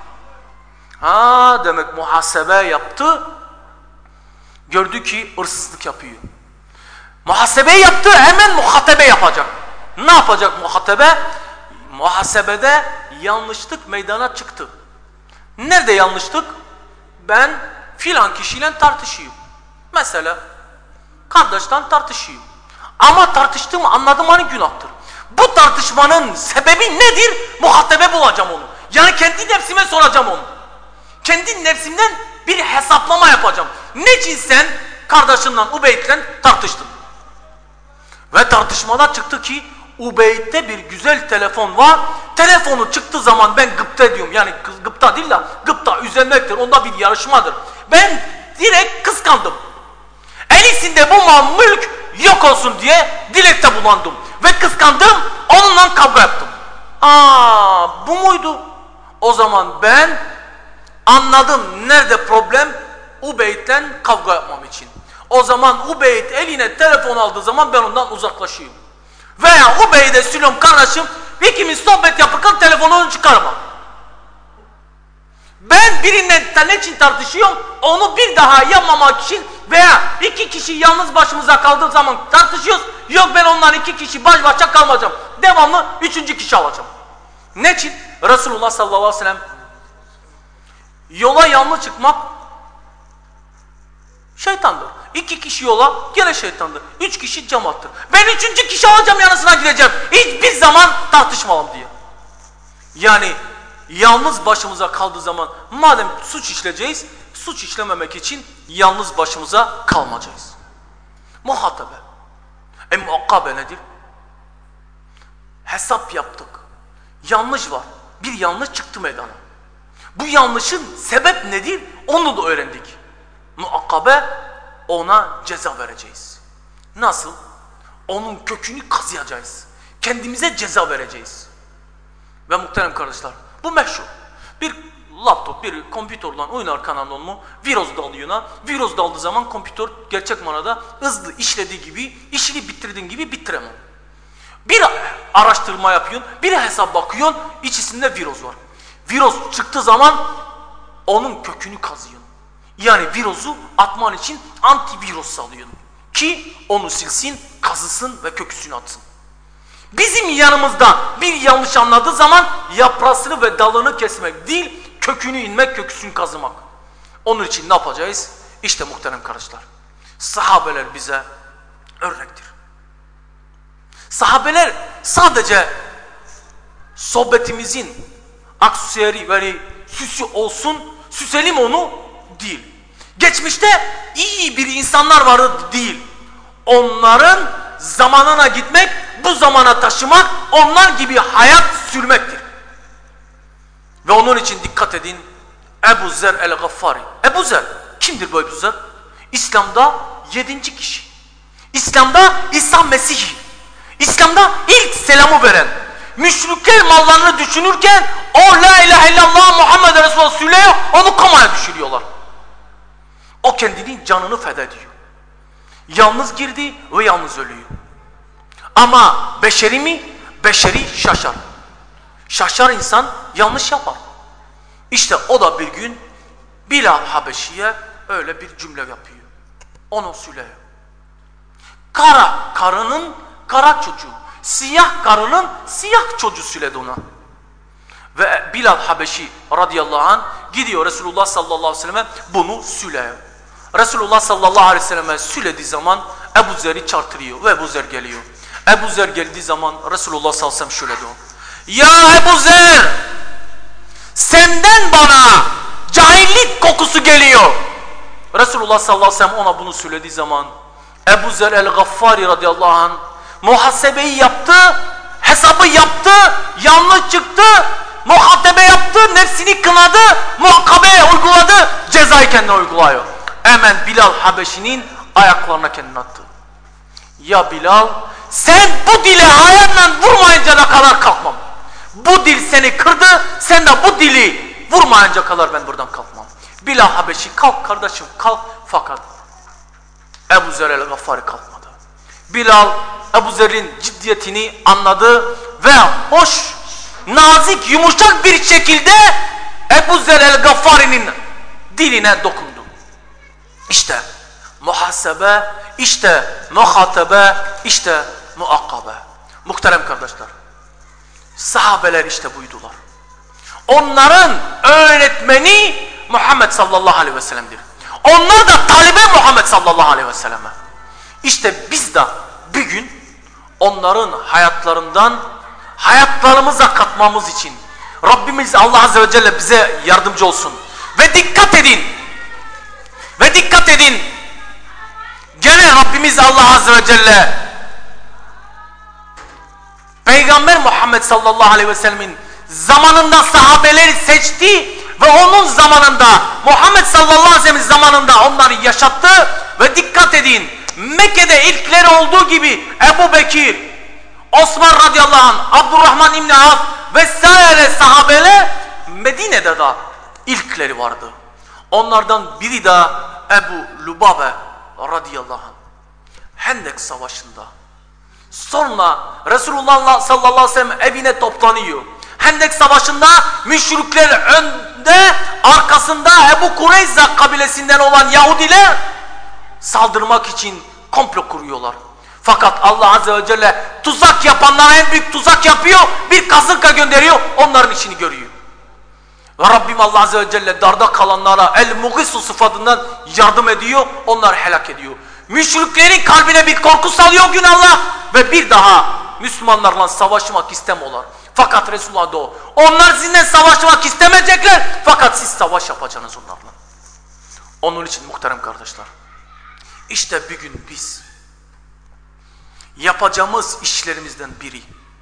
Ha demek muhasebe yaptı. Gördü ki hırsızlık yapıyor. Muhasebe yaptı, hemen muhatebe yapacak. Ne yapacak muhatebe? Muhasebede yanlışlık meydana çıktı. Nerede yanlışlık? Ben filan kişiyle tartışıyorum. Mesela kardeşten tartışıyorum. Ama tartıştığımı anladım hani günahtır. Bu tartışmanın sebebi nedir? Muhatebe bulacağım onu. Yani kendi nefsime soracağım onu. Kendi nefsimden bir hesaplama yapacağım. Ne için sen kardeşinle Ubeyd'le tartıştın? Ve tartışmada çıktı ki Ubeyd'de bir güzel telefon var. Telefonu çıktığı zaman ben gıpta diyorum. Yani gıpta değil de gıpta üzülmektir. Onda bir yarışmadır. Ben direkt kıskandım. Elisinde bu mal mülk yok olsun diye dilekte bulundım. Ve kıskandım, onunla kavga yaptım. Aa, bu muydu? O zaman ben anladım nerede problem? Ubeyd'le kavga yapmam için. O zaman Ubeyd eline telefon aldığı zaman ben ondan uzaklaşıyorum. Veya Ubeyd'e söylüyorum kardeşim, ikimiz sohbet yapırken telefonunu çıkarma. Ben birinden ne için tartışıyorum? Onu bir daha yapmamak için veya iki kişi yalnız başımıza kaldığı zaman tartışıyoruz. Yok ben ondan iki kişi baş başa kalmayacağım. Devamlı üçüncü kişi alacağım. Ne için? Resulullah sallallahu aleyhi ve sellem yola yalnız çıkmak şeytandır. İki kişi yola gene şeytandır. Üç kişi cemaattır. Ben üçüncü kişi alacağım yanısına gideceğim. Hiçbir zaman tartışmayalım diye. Yani yalnız başımıza kaldığı zaman madem suç işleyeceğiz, suç işlememek için yalnız başımıza kalmayacağız. Muhatebe. E muakkabe nedir? Hesap yaptık. Yanlış var. Bir yanlış çıktı meydana. Bu yanlışın sebep nedir? Onu da öğrendik. Muakkabe, ona ceza vereceğiz. Nasıl? Onun kökünü kazıyacağız. Kendimize ceza vereceğiz. Ve muhterem kardeşler, bu meşhur. Bir laptop, bir kompütörle oynar kanalın mu? Virüs dalıyor. Virüs daldığı zaman kompütör gerçek manada hızlı işlediği gibi, işini bitirdiğin gibi bitiremem. Bir araştırma yapıyorsun, bir hesap bakıyorsun, içerisinde virüs var. Virüs çıktığı zaman onun kökünü kazıyorsun. Yani virüsü atman için antivirüs salıyorsun. Ki onu silsin, kazısın ve köküsünü atsın. Bizim yanımızda bir yanlış anladığı zaman yaprasını ve dalını kesmek değil, kökünü inmek, köküsünü kazımak. Onun için ne yapacağız? İşte muhterem kardeşler, sahabeler bize örnektir. Sahabeler sadece sohbetimizin aksiyeri ve süsü olsun, süselim onu değil. Geçmişte iyi bir insanlar vardı değil. Onların zamanına gitmek, bu zamana taşımak, onlar gibi hayat sürmektir. Ve onun için dikkat edin, Ebu Zer el-Gaffari. Ebu Zer, kimdir bu Ebu Zer? İslam'da yedinci kişi. İslam'da İsa Mesih. İslam'da ilk selamı veren. Müşrikler mallarını düşünürken o la ilahe illallah Muhammed Resulullah söylüyor, onu komaya düşürüyorlar. O kendinin canını feda ediyor. Yalnız girdi ve yalnız ölüyor. Ama beşeri mi? Beşeri şaşar. Şaşar insan yanlış yapar. İşte o da bir gün Bilal Habeşi'ye öyle bir cümle yapıyor. Onu söylüyor. Kara karının kara çocuğu, siyah karının siyah çocuğu söyledi ona. Ve Bilal Habeşi radıyallahu anh gidiyor Resulullah sallallahu aleyhi ve selleme bunu söylüyor. Resulullah sallallahu aleyhi ve selleme söylediği zaman Ebu Zer'i çarptırıyor ve Ebu Zer geliyor. Ebu Zer geldiği zaman Resulullah sallallahu aleyhi ve sellem şöyle diyor. Ya Ebu Zer, senden bana cahillik kokusu geliyor. Resulullah sallallahu aleyhi ve sellem ona bunu söylediği zaman Ebu Zer el-Gaffari radıyallahu anh muhasebeyi yaptı, hesabı yaptı, yanlış çıktı, muhatebe yaptı, nefsini kınadı, muhakabeye uyguladı, cezayı kendine uyguluyor. Hemen Bilal Habeşi'nin ayaklarına kendini attı. Ya Bilal, sen bu dile ayağınla vurmayıncaya kadar kalkmam. Bu dil seni kırdı, sen de bu dili vurmayınca kadar ben buradan kalkmam. Bilal Habeşi, kalk kardeşim kalk, fakat Ebu Zer el-Gaffari kalkmadı. Bilal Ebu Zer'in ciddiyetini anladı ve hoş, nazik, yumuşak bir şekilde Ebu Zer el-Gaffari'nin diline dokundu. İşte muhasebe, işte muhatebe, işte muakkabe. Muhterem kardeşler, sahabeler işte buydular. Onların öğretmeni Muhammed sallallahu aleyhi ve sellem'dir. Onlar da talibe Muhammed sallallahu aleyhi ve selleme. İşte biz de bir gün onların hayatlarından hayatlarımıza katmamız için Rabbimiz Allah azze ve celle bize yardımcı olsun. Ve dikkat edin. Ve dikkat edin. Gene Rabbimiz Allah azze ve celle Peygamber Muhammed sallallahu aleyhi ve sellemin zamanında sahabeleri seçti ve onun zamanında Muhammed sallallahu aleyhi ve sellemin zamanında onları yaşattı. Ve dikkat edin, Mekke'de ilkleri olduğu gibi Ebu Bekir, Osman radıyallahu anh, Abdurrahman İbni Avf vesaire sahabeler Medine'de de ilkleri vardı. Onlardan biri de Ebu Lubabe radıyallahu anh. Hendek savaşında. Sonra Resulullah sallallahu aleyhi ve sellem evine toplanıyor. Hendek savaşında müşrikler önde, arkasında Ebu Kureyza kabilesinden olan Yahudiler saldırmak için komplo kuruyorlar. Fakat Allah azze ve celle tuzak yapanlara en büyük tuzak yapıyor, bir kasırga gönderiyor, onların işini görüyor. Ve Rabbim Allah azze ve celle darda kalanlara El-Mugisu sıfatından yardım ediyor, onları helak ediyor. Müşriklerin kalbine bir korku salıyor gün Allah ve bir daha Müslümanlarla savaşmak istemiyorlar. Fakat Resulullah da o. Onlar sizinle savaşmak istemeyecekler, fakat siz savaş yapacaksınız onlarla. Onun için muhterem kardeşler, işte bir gün biz yapacağımız işlerimizden biri,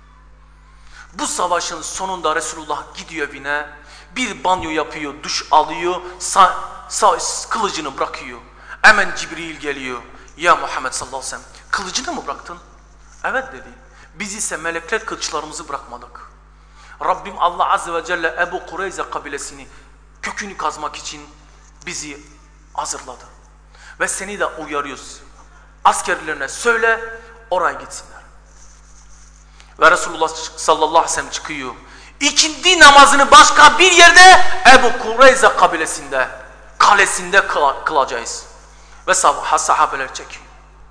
bu savaşın sonunda Resulullah gidiyor evine, bir banyo yapıyor, duş alıyor, sağ, sağ, kılıcını bırakıyor. Hemen Cibril geliyor. Ya Muhammed sallallahu aleyhi ve sellem, kılıcını mı bıraktın? Evet dedi. Biz ise melekler kılıçlarımızı bırakmadık. Rabbim Allah azze ve celle Ebu Kureyza kabilesini kökünü kazmak için bizi hazırladı. Ve seni de uyarıyoruz. Askerlerine söyle, oraya gitsinler. Ve Resulullah sallallahu aleyhi ve sellem çıkıyor. İkindi namazını başka bir yerde Ebu Kureyza kabilesinde, kalesinde kılacağız. Ve sahabeler çekiyor.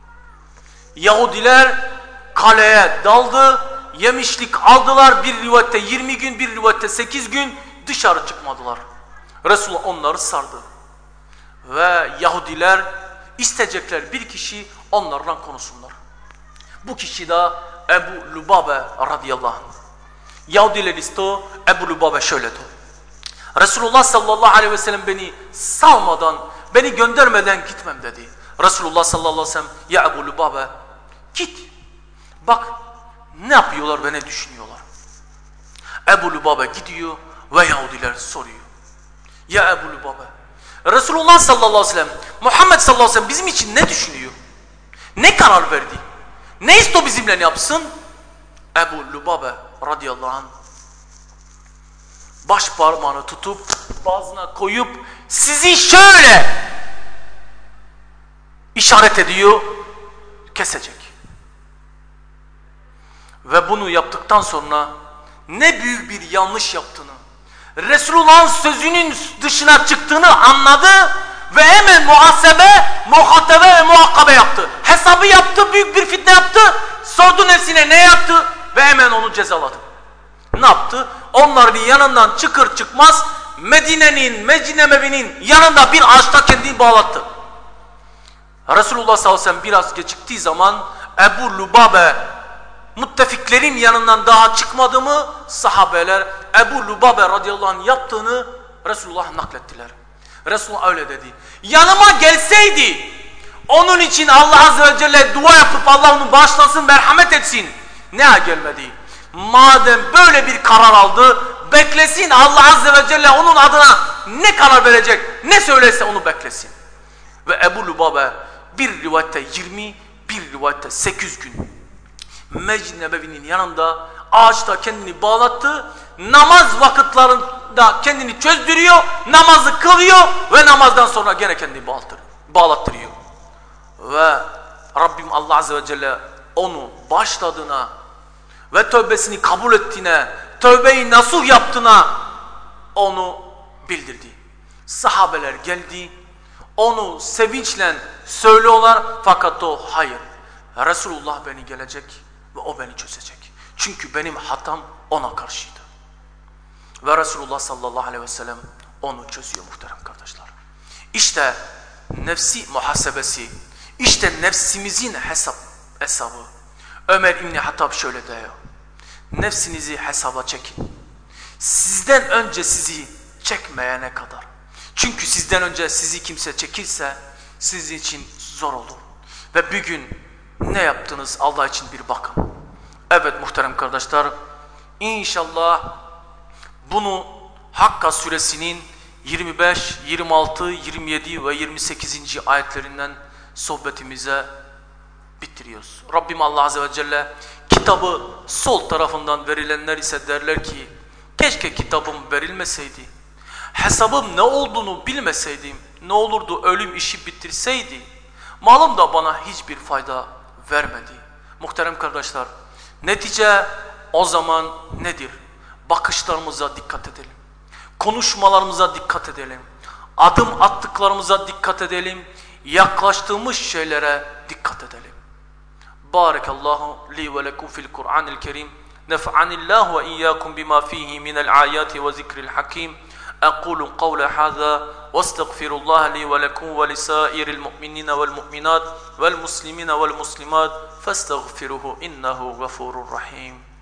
Yahudiler kaleye daldı, yemişlik aldılar, bir rivayette yirmi gün, bir rivayette sekiz gün dışarı çıkmadılar. Resulullah onları sardı. Ve Yahudiler isteyecekler bir kişi, onlarla konuşsunlar. Bu kişi de Ebu Lubabe radıyallahu anh. Yahudiler istiyor, Ebu Lubabe şöyle diyor. Resulullah sallallahu aleyhi ve sellem beni salmadan, beni göndermeden gitmem dedi. Resulullah sallallahu aleyhi ve sellem, ya Ebu Lubabe git. Bak ne yapıyorlar ve ne düşünüyorlar. Ebu Lubabe gidiyor ve Yahudiler soruyor. Ya Ebu Lubabe, Resulullah sallallahu aleyhi ve sellem, Muhammed sallallahu aleyhi ve sellem bizim için ne düşünüyor? Ne karar verdi? Ne istiyor bizimle ne yapsın? Ebu Lubabe radıyallahu anh baş parmağını tutup boğazına koyup sizi şöyle işaret ediyor, kesecek. Ve bunu yaptıktan sonra ne büyük bir yanlış yaptığını, Resulullah'ın sözünün dışına çıktığını anladı ve hemen muhasebe, muhatebe ve muhakkabe yaptı. Hesabı yaptı, büyük bir fitne yaptı, sordu nefsine ne yaptı ve hemen onu cezaladı. Ne yaptı? Onların yanından çıkır çıkmaz Medine'nin, Medine Nebevi'nin yanında bir ağaçta kendini bağlattı. Resulullah sallallahu aleyhi ve sellem biraz geciktiği zaman Ebu Lubabe müttefiklerin yanından daha çıkmadı mı sahabeler Ebu Lubabe radıyallahu anh yaptığını Resulullah naklettiler. Resulullah öyle dedi. Yanıma gelseydi onun için Allah azze ve celle dua yapıp Allah onu bağışlasın, merhamet etsin. Ne gelmedi? Madem böyle bir karar aldı, beklesin, Allah azze ve celle onun adına ne karar verecek, ne söylerse onu beklesin. Ve Ebu Lubabe bir rivayette yirmi, bir rivayette sekiz gün Medine Nebevi'nin yanında ağaçta kendini bağlattı. Namaz vakitlerinde kendini çözdürüyor, namazı kılıyor ve namazdan sonra gene kendini bağlattırıyor. Ve Rabbim Allah azze ve celle onu başladığına ve tövbesini kabul ettiğine, tövbeyi nasuh yaptığına onu bildirdi. Sahabeler geldi, onu sevinçle söylüyorlar fakat o hayır. Resulullah beni gelecek ve o beni çözecek. Çünkü benim hatam ona karşıydı. Ve Resulullah sallallahu aleyhi ve sellem onu çözüyor muhterem kardeşler. İşte nefsi muhasebesi, işte nefsimizin hesap hesabı. Ömer İbni Hattab şöyle diyor. Nefsinizi hesaba çekin. Sizden önce sizi çekmeyene kadar. Çünkü sizden önce sizi kimse çekirse sizin için zor olur. Ve bir gün ne yaptınız Allah için bir bakın. Evet muhterem kardeşler, İnşallah bunu Hakka suresinin yirmi beş, yirmi altı, yirmi yedi ve yirmi sekizinci ayetlerinden sohbetimize bitiriyoruz. Rabbim Allah azze ve celle kitabı sol tarafından verilenler ise derler ki keşke kitabım verilmeseydi. Hesabım ne olduğunu bilmeseydim, ne olurdu ölüm işi bitirseydi. Malım da bana hiçbir fayda vermedi. Muhterem kardeşler, netice o zaman nedir? Bakışlarımıza dikkat edelim. Konuşmalarımıza dikkat edelim. Adım attıklarımıza dikkat edelim. Yaklaştığımız şeylere dikkat edelim. Barakallahu li ve lekum fil Kur'anil Kerim. Nef'anillahu ve iyyakum bima fihi minel ayati ve zikril hakim. أقول قول هذا واستغفر الله لي ولكم ولسائر المؤمنين والمؤمنات والمسلمين والمسلمات فاستغفروه إنه غفور رحيم